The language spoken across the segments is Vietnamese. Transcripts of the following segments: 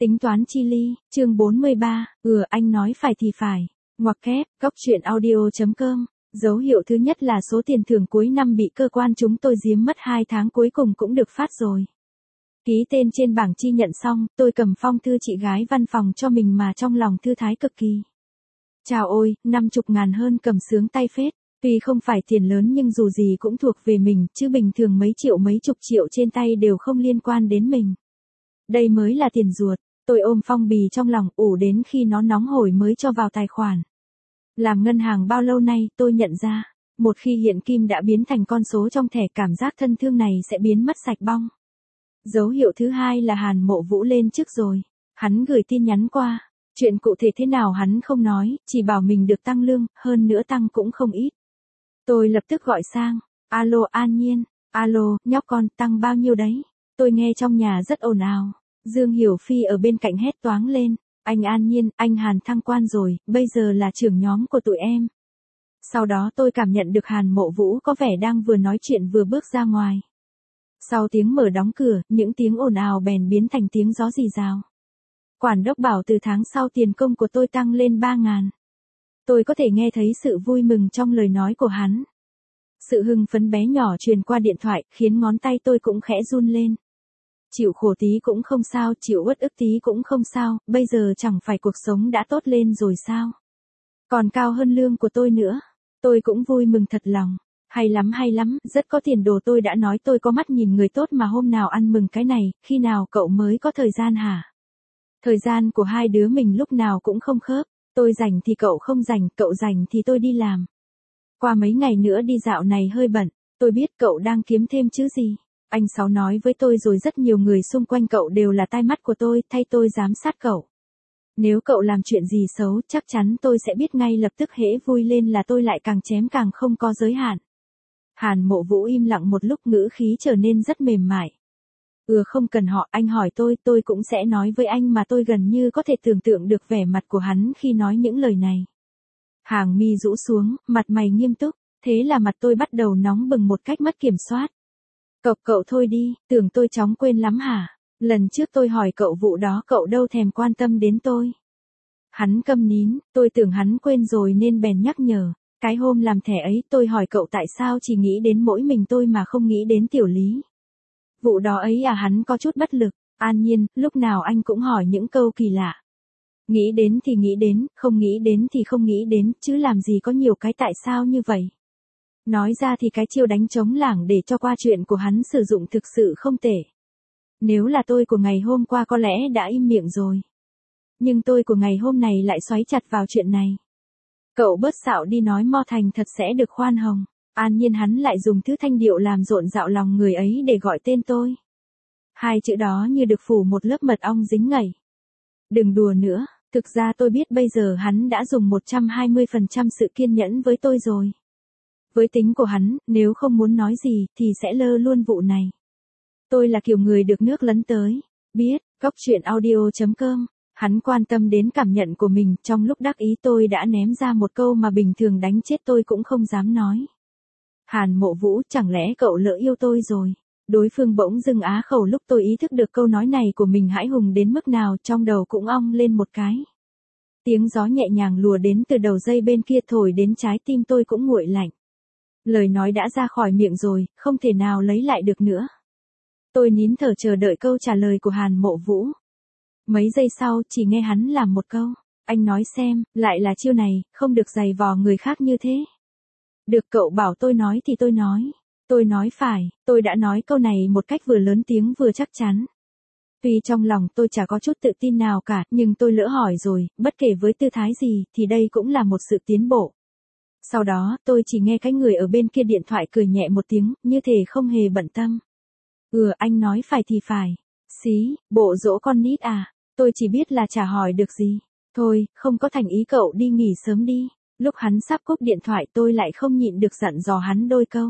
Tính toán chi ly, chương 43, anh nói phải thì phải. Ngoặc kép, góc truyện audio.com. Dấu hiệu thứ nhất là số tiền thưởng cuối năm bị cơ quan chúng tôi giếm mất 2 tháng cuối cùng cũng được phát rồi. Ký tên trên bảng chi nhận xong, tôi cầm phong thư chị gái văn phòng cho mình mà trong lòng thư thái cực kỳ. Chào ôi, 50.000 hơn cầm sướng tay phết. Tuy không phải tiền lớn nhưng dù gì cũng thuộc về mình, chứ bình thường mấy triệu mấy chục triệu trên tay đều không liên quan đến mình. Đây mới là tiền ruột. Tôi ôm phong bì trong lòng ủ đến khi nó nóng hổi mới cho vào tài khoản. Làm ngân hàng bao lâu nay tôi nhận ra, một khi hiện kim đã biến thành con số trong thẻ cảm giác thân thương này sẽ biến mất sạch bong. Dấu hiệu thứ hai là Hàn Mộ Vũ lên chức rồi. Hắn gửi tin nhắn qua. Chuyện cụ thể thế nào hắn không nói, chỉ bảo mình được tăng lương, hơn nữa tăng cũng không ít. Tôi lập tức gọi sang. Alo An Nhiên. Alo, nhóc con, tăng bao nhiêu đấy? Tôi nghe trong nhà rất ồn ào. Dương Hiểu Phi ở bên cạnh hét toáng lên. Anh An Nhiên, anh Hàn thăng quan rồi, bây giờ là trưởng nhóm của tụi em. Sau đó tôi cảm nhận được Hàn Mộ Vũ có vẻ đang vừa nói chuyện vừa bước ra ngoài. Sau tiếng mở đóng cửa, những tiếng ồn ào bèn biến thành tiếng gió rì rào. Quản đốc bảo từ tháng sau tiền công của tôi tăng lên 3.000. Tôi có thể nghe thấy sự vui mừng trong lời nói của hắn. Sự hưng phấn bé nhỏ truyền qua điện thoại khiến ngón tay tôi cũng khẽ run lên. Chịu khổ tí cũng không sao, chịu uất ức tí cũng không sao, bây giờ chẳng phải cuộc sống đã tốt lên rồi sao? Còn cao hơn lương của tôi nữa. Tôi cũng vui mừng thật lòng. Hay lắm, rất có tiền đồ. Tôi đã nói tôi có mắt nhìn người tốt mà hôm nào ăn mừng cái này, khi nào cậu mới có thời gian hả? Thời gian của hai đứa mình lúc nào cũng không khớp. Tôi rảnh thì cậu không rảnh, cậu rảnh thì tôi đi làm. Qua mấy ngày nữa đi dạo này hơi bận, tôi biết cậu đang kiếm thêm chứ gì. Anh Sáu nói với tôi rồi rất nhiều người xung quanh cậu đều là tai mắt của tôi, thay tôi giám sát cậu. Nếu cậu làm chuyện gì xấu, chắc chắn tôi sẽ biết ngay lập tức, hễ vui lên là tôi lại càng chém càng không có giới hạn. Hàn Mộ Vũ im lặng một lúc, ngữ khí trở nên rất mềm mại. Không cần họ, anh hỏi tôi cũng sẽ nói với anh mà. Tôi gần như có thể tưởng tượng được vẻ mặt của hắn khi nói những lời này. Hàng mi rũ xuống, mặt mày nghiêm túc, thế là mặt tôi bắt đầu nóng bừng một cách mất kiểm soát. Cậu thôi đi, tưởng tôi chóng quên lắm hả? Lần trước tôi hỏi cậu vụ đó cậu đâu thèm quan tâm đến tôi. Hắn câm nín, tôi tưởng hắn quên rồi nên bèn nhắc nhở. Cái hôm làm thẻ ấy tôi hỏi cậu tại sao chỉ nghĩ đến mỗi mình tôi mà không nghĩ đến Tiểu Lý. Vụ đó ấy à? Hắn có chút bất lực. An Nhiên, lúc nào anh cũng hỏi những câu kỳ lạ. Nghĩ đến thì nghĩ đến, không nghĩ đến thì không nghĩ đến, chứ làm gì có nhiều cái tại sao như vậy. Nói ra thì cái chiêu đánh trống lảng để cho qua chuyện của hắn sử dụng thực sự không tệ. Nếu là tôi của ngày hôm qua có lẽ đã im miệng rồi. Nhưng tôi của ngày hôm này lại xoáy chặt vào chuyện này. Cậu bớt xạo đi, nói mo thành thật sẽ được khoan hồng. An Nhiên, hắn lại dùng thứ thanh điệu làm rộn rạo lòng người ấy để gọi tên tôi. Hai chữ đó như được phủ một lớp mật ong dính ngậy. Đừng đùa nữa, thực ra tôi biết bây giờ hắn đã dùng 120% sự kiên nhẫn với tôi rồi. Với tính của hắn, nếu không muốn nói gì thì sẽ lơ luôn vụ này. Tôi là kiểu người được nước lấn tới. Biết, góc truyện audio.com. Hắn quan tâm đến cảm nhận của mình, trong lúc đắc ý tôi đã ném ra một câu mà bình thường đánh chết tôi cũng không dám nói. Hàn Mộ Vũ, chẳng lẽ cậu lỡ yêu tôi rồi? Đối phương bỗng dưng á khẩu. Lúc tôi ý thức được câu nói này của mình hãi hùng đến mức nào, trong đầu cũng ong lên một cái. Tiếng gió nhẹ nhàng lùa đến từ đầu dây bên kia thổi đến trái tim tôi cũng nguội lạnh. Lời nói đã ra khỏi miệng rồi, không thể nào lấy lại được nữa. Tôi nín thở chờ đợi câu trả lời của Hàn Mộ Vũ. Mấy giây sau, chỉ nghe hắn làm một câu. Anh nói xem, lại là chiêu này, không được giày vò người khác như thế. Được, cậu bảo tôi nói thì tôi nói. Tôi nói phải, tôi đã nói câu này một cách vừa lớn tiếng vừa chắc chắn. Tuy trong lòng tôi chả có chút tự tin nào cả, nhưng tôi lỡ hỏi rồi, bất kể với tư thái gì, thì đây cũng là một sự tiến bộ. Sau đó, tôi chỉ nghe cái người ở bên kia điện thoại cười nhẹ một tiếng, như thể không hề bận tâm. Anh nói phải thì phải. Xí, bộ dỗ con nít à? Tôi chỉ biết là chả hỏi được gì. Thôi, không có thành ý, cậu đi nghỉ sớm đi. Lúc hắn sắp cúp điện thoại tôi lại không nhịn được dặn dò hắn đôi câu.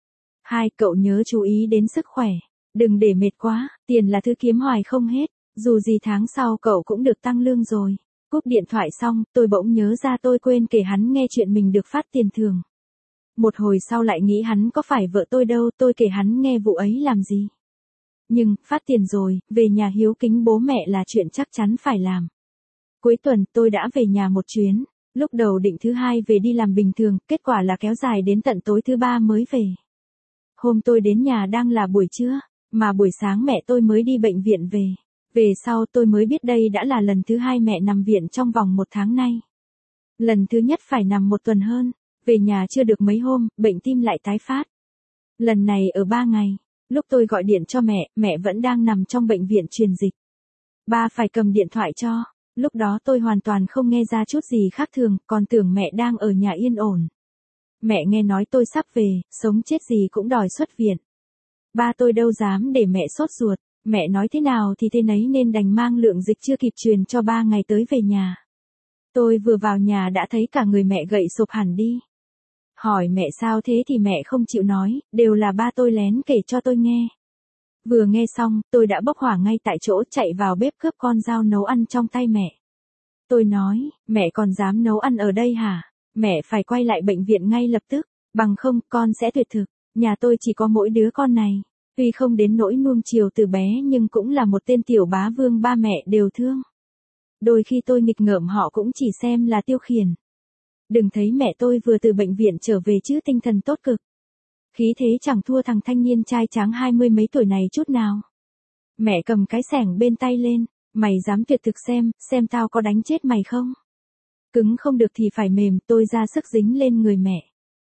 Cậu nhớ chú ý đến sức khỏe. Đừng để mệt quá, tiền là thứ kiếm hoài không hết. Dù gì tháng sau cậu cũng được tăng lương rồi. Cúp điện thoại xong, tôi bỗng nhớ ra tôi quên kể hắn nghe chuyện mình được phát tiền thưởng. Một hồi sau lại nghĩ hắn có phải vợ tôi đâu, tôi kể hắn nghe vụ ấy làm gì. Nhưng, phát tiền rồi, về nhà hiếu kính bố mẹ là chuyện chắc chắn phải làm. Cuối tuần, tôi đã về nhà một chuyến. Lúc đầu định thứ hai về đi làm bình thường, kết quả là kéo dài đến tận tối thứ ba mới về. Hôm tôi đến nhà đang là buổi trưa, mà buổi sáng mẹ tôi mới đi bệnh viện về. Về sau tôi mới biết đây đã là lần thứ hai mẹ nằm viện trong vòng 1 tháng nay. Lần thứ nhất phải nằm 1 tuần hơn, về nhà chưa được mấy hôm, bệnh tim lại tái phát. Lần này ở 3 ngày, lúc tôi gọi điện cho mẹ vẫn đang nằm trong bệnh viện truyền dịch. Ba phải cầm điện thoại cho, lúc đó tôi hoàn toàn không nghe ra chút gì khác thường, còn tưởng mẹ đang ở nhà yên ổn. Mẹ nghe nói tôi sắp về, sống chết gì cũng đòi xuất viện. Ba tôi đâu dám để mẹ sốt ruột, mẹ nói thế nào thì thế nấy nên đành mang lượng dịch chưa kịp truyền cho 3 ngày tới về nhà. Tôi vừa vào nhà đã thấy cả người mẹ gậy sụp hẳn đi. Hỏi mẹ sao thế thì mẹ không chịu nói, đều là ba tôi lén kể cho tôi nghe. Vừa nghe xong, tôi đã bốc hỏa ngay tại chỗ chạy vào bếp cướp con dao nấu ăn trong tay mẹ. Tôi nói, mẹ còn dám nấu ăn ở đây hả? Mẹ phải quay lại bệnh viện ngay lập tức, bằng không con sẽ tuyệt thực. Nhà tôi chỉ có mỗi đứa con này, tuy không đến nỗi nuông chiều từ bé nhưng cũng là một tên tiểu bá vương ba mẹ đều thương. Đôi khi tôi nghịch ngợm họ cũng chỉ xem là tiêu khiển. Đừng thấy mẹ tôi vừa từ bệnh viện trở về chứ tinh thần tốt cực. Khí thế chẳng thua thằng thanh niên trai tráng 20 mấy tuổi này chút nào. Mẹ cầm cái xẻng bên tay lên, mày dám tuyệt thực xem tao có đánh chết mày không? Cứng không được thì phải mềm, tôi ra sức dính lên người mẹ.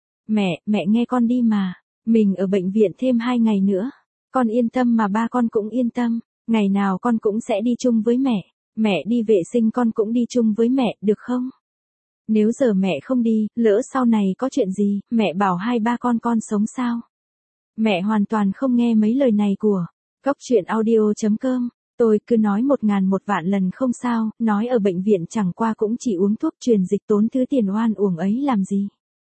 Mẹ nghe con đi mà, mình ở bệnh viện thêm 2 ngày nữa. Con yên tâm mà ba con cũng yên tâm, ngày nào con cũng sẽ đi chung với mẹ đi vệ sinh con cũng đi chung với mẹ, được không? Nếu giờ mẹ không đi, lỡ sau này có chuyện gì, mẹ bảo hai ba con sống sao? Mẹ hoàn toàn không nghe mấy lời này của Cóc Truyện Audio.com. Tôi cứ nói 1.000 vạn lần không sao, nói ở bệnh viện chẳng qua cũng chỉ uống thuốc truyền dịch tốn thứ tiền oan uổng ấy làm gì.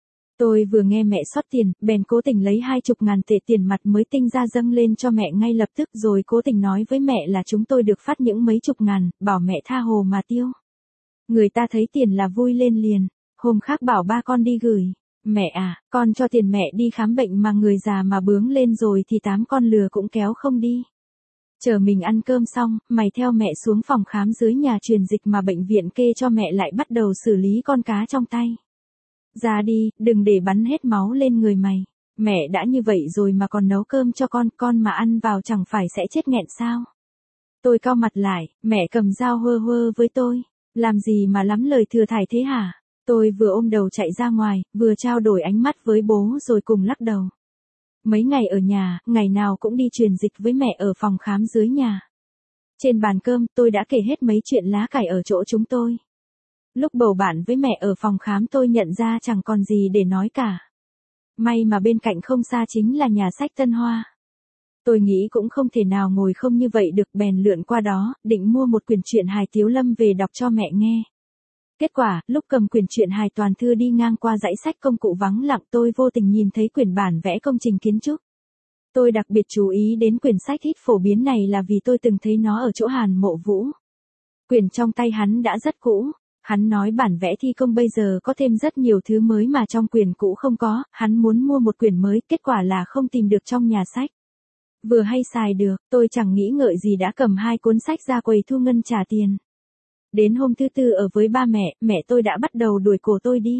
Tôi vừa nghe mẹ xót tiền, bèn cố tình lấy 20.000 tệ tiền mặt mới tinh ra dâng lên cho mẹ ngay lập tức rồi cố tình nói với mẹ là chúng tôi được phát những mấy chục ngàn, bảo mẹ tha hồ mà tiêu. Người ta thấy tiền là vui lên liền, hôm khác bảo ba con đi gửi. Mẹ à, con cho tiền mẹ đi khám bệnh mà người già mà bướng lên rồi thì 8 con lừa cũng kéo không đi. Chờ mình ăn cơm xong, mày theo mẹ xuống phòng khám dưới nhà truyền dịch mà bệnh viện kê cho mẹ lại bắt đầu xử lý con cá trong tay. Ra đi, đừng để bắn hết máu lên người mày. Mẹ đã như vậy rồi mà còn nấu cơm cho con mà ăn vào chẳng phải sẽ chết nghẹn sao? Tôi cau mặt lại, mẹ cầm dao hơ hơ với tôi. Làm gì mà lắm lời thừa thải thế hả? Tôi vừa ôm đầu chạy ra ngoài, vừa trao đổi ánh mắt với bố rồi cùng lắc đầu. Mấy ngày ở nhà, ngày nào cũng đi truyền dịch với mẹ ở phòng khám dưới nhà. Trên bàn cơm, tôi đã kể hết mấy chuyện lá cải ở chỗ chúng tôi. Lúc bầu bạn với mẹ ở phòng khám tôi nhận ra chẳng còn gì để nói cả. May mà bên cạnh không xa chính là nhà sách Tân Hoa. Tôi nghĩ cũng không thể nào ngồi không như vậy được bèn lượn qua đó, định mua một quyển truyện hài Tiếu Lâm về đọc cho mẹ nghe. Kết quả, lúc cầm quyển truyện hài toàn thư đi ngang qua dãy sách công cụ vắng lặng tôi vô tình nhìn thấy quyển bản vẽ công trình kiến trúc. Tôi đặc biệt chú ý đến quyển sách ít phổ biến này là vì tôi từng thấy nó ở chỗ Hàn Mộ Vũ. Quyển trong tay hắn đã rất cũ. Hắn nói bản vẽ thi công bây giờ có thêm rất nhiều thứ mới mà trong quyển cũ không có, hắn muốn mua một quyển mới, kết quả là không tìm được trong nhà sách. Vừa hay xài được, tôi chẳng nghĩ ngợi gì đã cầm 2 cuốn sách ra quầy thu ngân trả tiền. Đến hôm thứ tư ở với ba mẹ tôi đã bắt đầu đuổi cổ tôi đi.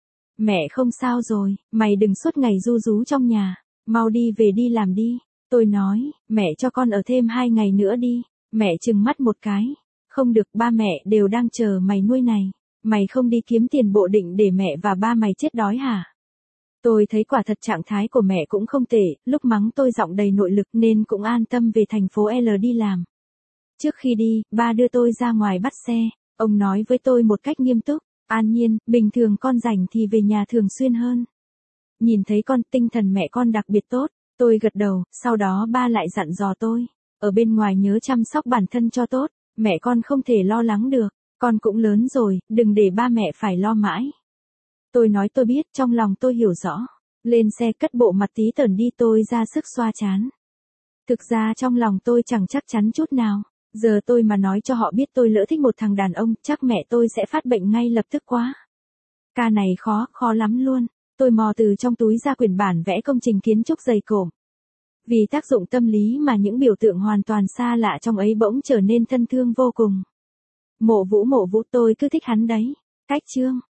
Mẹ không sao rồi, mày đừng suốt ngày ru rú trong nhà, mau đi về đi làm đi. Tôi nói, mẹ cho con ở thêm 2 ngày nữa đi. Mẹ trừng mắt một cái. Không được, ba mẹ đều đang chờ mày nuôi này. Mày không đi kiếm tiền bộ định để mẹ và ba mày chết đói hả? Tôi thấy quả thật trạng thái của mẹ cũng không tệ, lúc mắng tôi giọng đầy nội lực nên cũng an tâm về thành phố L đi làm. Trước khi đi, ba đưa tôi ra ngoài bắt xe, ông nói với tôi một cách nghiêm túc, An Nhiên, bình thường con rảnh thì về nhà thường xuyên hơn. Nhìn thấy con, tinh thần mẹ con đặc biệt tốt, tôi gật đầu, sau đó ba lại dặn dò tôi, ở bên ngoài nhớ chăm sóc bản thân cho tốt, mẹ con không thể lo lắng được, con cũng lớn rồi, đừng để ba mẹ phải lo mãi. Tôi nói tôi biết, trong lòng tôi hiểu rõ. Lên xe cất bộ mặt tí tởn đi tôi ra sức xoa trán. Thực ra trong lòng tôi chẳng chắc chắn chút nào. Giờ tôi mà nói cho họ biết tôi lỡ thích một thằng đàn ông, chắc mẹ tôi sẽ phát bệnh ngay lập tức quá. Ca này khó lắm luôn. Tôi mò từ trong túi ra quyển bản vẽ công trình kiến trúc dày cộm. Vì tác dụng tâm lý mà những biểu tượng hoàn toàn xa lạ trong ấy bỗng trở nên thân thương vô cùng. Mộ vũ tôi cứ thích hắn đấy. Cách chương.